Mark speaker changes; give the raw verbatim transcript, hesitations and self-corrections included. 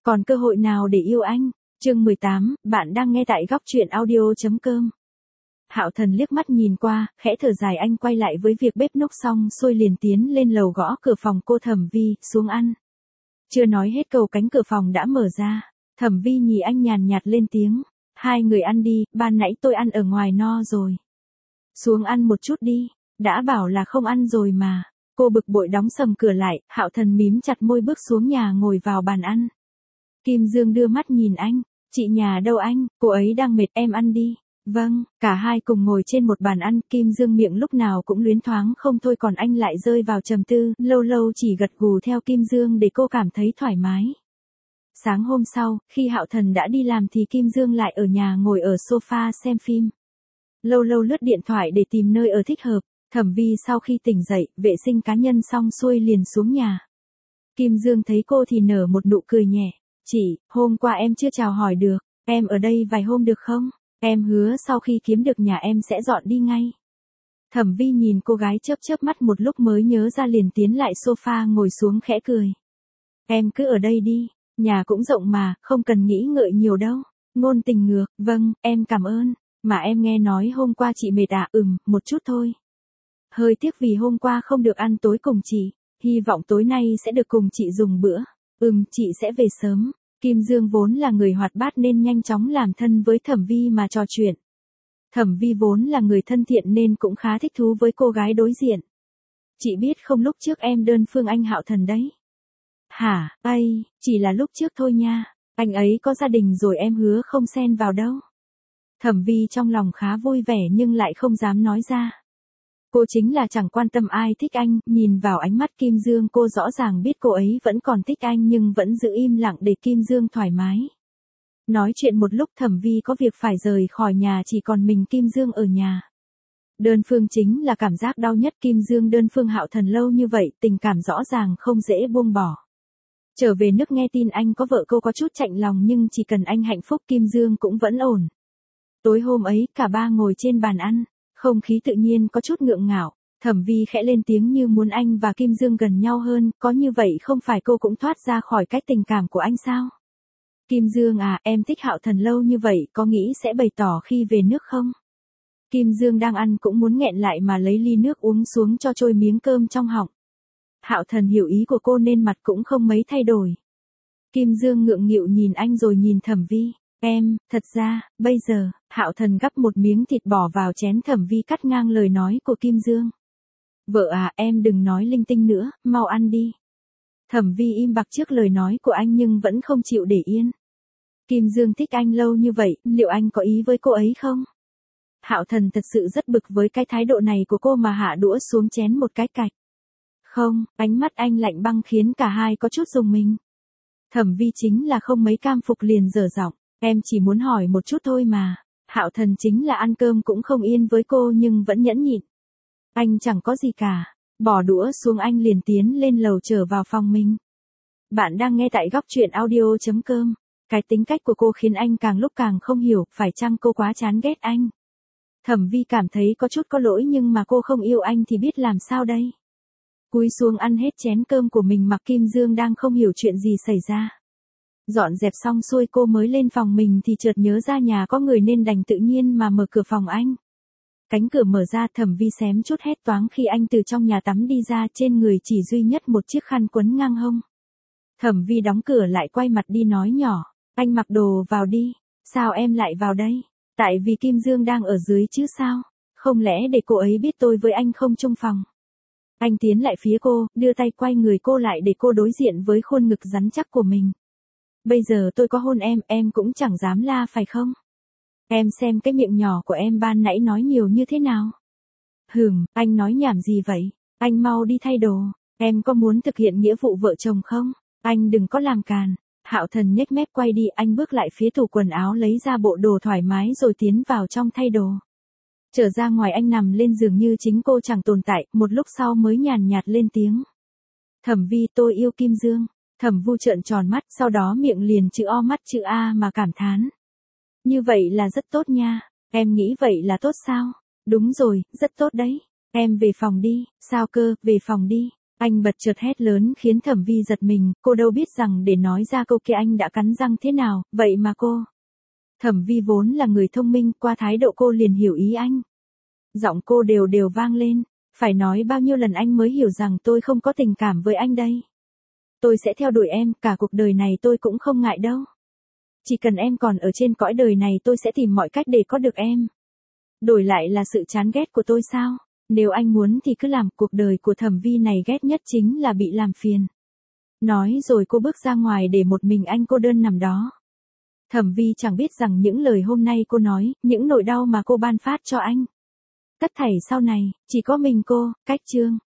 Speaker 1: Còn cơ hội nào để yêu anh? Chương mười tám, bạn đang nghe tại góc truyện audio chấm com. Hạo Thần liếc mắt nhìn qua, khẽ thở dài, anh quay lại với việc bếp núc xong xuôi liền tiến lên lầu gõ cửa phòng cô Thẩm Vi, xuống ăn. Chưa nói hết câu cánh cửa phòng đã mở ra. Thẩm Vi nhìn anh nhàn nhạt lên tiếng. Hai người ăn đi, ban nãy tôi ăn ở ngoài no rồi. Xuống ăn một chút đi, đã bảo là không ăn rồi mà. Cô bực bội đóng sầm cửa lại, Hạo Thần mím chặt môi bước xuống nhà ngồi vào bàn ăn. Kim Dương đưa mắt nhìn anh, chị nhà đâu anh, cô ấy đang mệt, em ăn đi. Vâng, cả hai cùng ngồi trên một bàn ăn, Kim Dương miệng lúc nào cũng luyến thoáng không thôi, còn anh lại rơi vào trầm tư, lâu lâu chỉ gật gù theo Kim Dương để cô cảm thấy thoải mái. Sáng hôm sau, khi Hạo Thần đã đi làm thì Kim Dương lại ở nhà ngồi ở sofa xem phim. Lâu lâu lướt điện thoại để tìm nơi ở thích hợp. Thẩm Vi sau khi tỉnh dậy, vệ sinh cá nhân xong xuôi liền xuống nhà. Kim Dương thấy cô thì nở một nụ cười nhẹ. Chị, hôm qua em chưa chào hỏi được, em ở đây vài hôm được không? Em hứa sau khi kiếm được nhà em sẽ dọn đi ngay. Thẩm Vi nhìn cô gái chớp chớp mắt một lúc mới nhớ ra liền tiến lại sofa ngồi xuống khẽ cười. Em cứ ở đây đi, nhà cũng rộng mà, không cần nghĩ ngợi nhiều đâu. Ngôn tình ngược, vâng, em cảm ơn. Mà em nghe nói hôm qua chị mệt à? Ừm, một chút thôi. Hơi tiếc vì hôm qua không được ăn tối cùng chị, hy vọng tối nay sẽ được cùng chị dùng bữa. Ừm, chị sẽ về sớm. Kim Dương vốn là người hoạt bát nên nhanh chóng làm thân với Thẩm Vi mà trò chuyện. Thẩm Vi vốn là người thân thiện nên cũng khá thích thú với cô gái đối diện. Chị biết không, lúc trước em đơn phương anh Hạo Thần đấy. Hả, ây, chỉ là lúc trước thôi nha, anh ấy có gia đình rồi, em hứa không xen vào đâu. Thẩm Vi trong lòng khá vui vẻ nhưng lại không dám nói ra. Cô chính là chẳng quan tâm ai thích anh, nhìn vào ánh mắt Kim Dương cô rõ ràng biết cô ấy vẫn còn thích anh nhưng vẫn giữ im lặng để Kim Dương thoải mái. Nói chuyện một lúc Thẩm Vi có việc phải rời khỏi nhà, chỉ còn mình Kim Dương ở nhà. Đơn phương chính là cảm giác đau nhất, Kim Dương đơn phương Hạo Thần lâu như vậy, tình cảm rõ ràng không dễ buông bỏ. Trở về nước nghe tin anh có vợ cô có chút chạnh lòng nhưng chỉ cần anh hạnh phúc Kim Dương cũng vẫn ổn. Tối hôm ấy cả ba ngồi trên bàn ăn. Không khí tự nhiên có chút ngượng ngạo, Thẩm Vi khẽ lên tiếng như muốn anh và Kim Dương gần nhau hơn, có như vậy không phải cô cũng thoát ra khỏi cách tình cảm của anh sao? Kim Dương à, em thích Hạo Thần lâu như vậy, có nghĩ sẽ bày tỏ khi về nước không? Kim Dương đang ăn cũng muốn nghẹn lại mà lấy ly nước uống xuống cho trôi miếng cơm trong họng. Hạo Thần hiểu ý của cô nên mặt cũng không mấy thay đổi. Kim Dương ngượng nghịu nhìn anh rồi nhìn Thẩm Vi. Em, thật ra, bây giờ, Hạo Thần gắp một miếng thịt bỏ vào chén, Thẩm Vi cắt ngang lời nói của Kim Dương. Vợ à, em đừng nói linh tinh nữa, mau ăn đi. Thẩm Vi im bặt trước lời nói của anh nhưng vẫn không chịu để yên. Kim Dương thích anh lâu như vậy, liệu anh có ý với cô ấy không? Hạo Thần thật sự rất bực với cái thái độ này của cô mà hạ đũa xuống chén một cái cạch. Không, ánh mắt anh lạnh băng khiến cả hai có chút rùng mình. Thẩm Vi chính là không mấy cam phục liền dở giọng. Em chỉ muốn hỏi một chút thôi mà. Hạo Thần chính là ăn cơm cũng không yên với cô nhưng vẫn nhẫn nhịn. Anh chẳng có gì cả. Bỏ đũa xuống anh liền tiến lên lầu trở vào phòng mình. Bạn đang nghe tại góc truyện audio chấm com. Cái tính cách của cô khiến anh càng lúc càng không hiểu, phải chăng cô quá chán ghét anh. Thẩm Vi cảm thấy có chút có lỗi nhưng mà cô không yêu anh thì biết làm sao đây. Cúi xuống ăn hết chén cơm của mình mặc Kim Dương đang không hiểu chuyện gì xảy ra. Dọn dẹp xong xuôi cô mới lên phòng mình thì chợt nhớ ra nhà có người nên đành tự nhiên mà mở cửa phòng anh. Cánh cửa mở ra, Thẩm Vi xém chút hét toáng khi anh từ trong nhà tắm đi ra, trên người chỉ duy nhất một chiếc khăn quấn ngang hông. Thẩm Vi đóng cửa lại quay mặt đi nói nhỏ, anh mặc đồ vào đi. Sao em lại vào đây? Tại vì Kim Dương đang ở dưới chứ sao? Không lẽ để cô ấy biết tôi với anh không chung phòng? Anh tiến lại phía cô, đưa tay quay người cô lại để cô đối diện với khuôn ngực rắn chắc của mình. Bây giờ tôi có hôn em, em cũng chẳng dám la phải không? Em xem cái miệng nhỏ của em ban nãy nói nhiều như thế nào? Hừm, anh nói nhảm gì vậy? Anh mau đi thay đồ. Em có muốn thực hiện nghĩa vụ vợ chồng không? Anh đừng có làm càn. Hạo Thần nhếch mép quay đi, anh bước lại phía tủ quần áo lấy ra bộ đồ thoải mái rồi tiến vào trong thay đồ. Trở ra ngoài anh nằm lên giường như chính cô chẳng tồn tại, một lúc sau mới nhàn nhạt lên tiếng. Thẩm Vi, tôi yêu Kim Dương. Thẩm Vu trợn tròn mắt, sau đó miệng liền chữ O mắt chữ A mà cảm thán. Như vậy là rất tốt nha, em nghĩ vậy là tốt sao? Đúng rồi, rất tốt đấy. Em về phòng đi. Sao cơ, về phòng đi. Anh bật chợt hét lớn khiến Thẩm Vi giật mình, cô đâu biết rằng để nói ra câu kia anh đã cắn răng thế nào, vậy mà cô. Thẩm Vi vốn là người thông minh, qua thái độ cô liền hiểu ý anh. Giọng cô đều đều vang lên, phải nói bao nhiêu lần anh mới hiểu rằng tôi không có tình cảm với anh đây. Tôi sẽ theo đuổi em, cả cuộc đời này tôi cũng không ngại đâu. Chỉ cần em còn ở trên cõi đời này tôi sẽ tìm mọi cách để có được em. Đổi lại là sự chán ghét của tôi sao? Nếu anh muốn thì cứ làm, cuộc đời của Thẩm Vi này ghét nhất chính là bị làm phiền. Nói rồi cô bước ra ngoài để một mình anh cô đơn nằm đó. Thẩm Vi chẳng biết rằng những lời hôm nay cô nói, những nỗi đau mà cô ban phát cho anh. Tất thảy sau này, chỉ có mình cô, Cách Trương.